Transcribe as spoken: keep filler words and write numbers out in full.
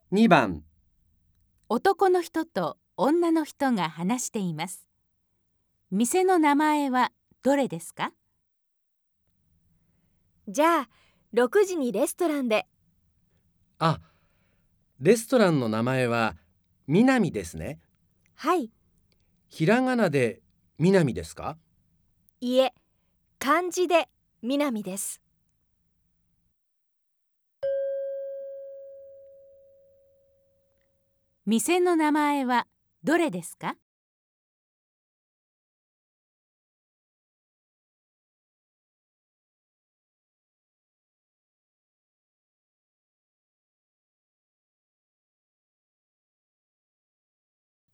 にばん、 男の人と女の人が話しています。店の名前はどれですか？ じゃあ、ろくじにレストランで。 あ、レストランの名前は南ですね。 はい、 ひらがなで南ですか？ いえ、漢字で南です。 店の名前はどれですか？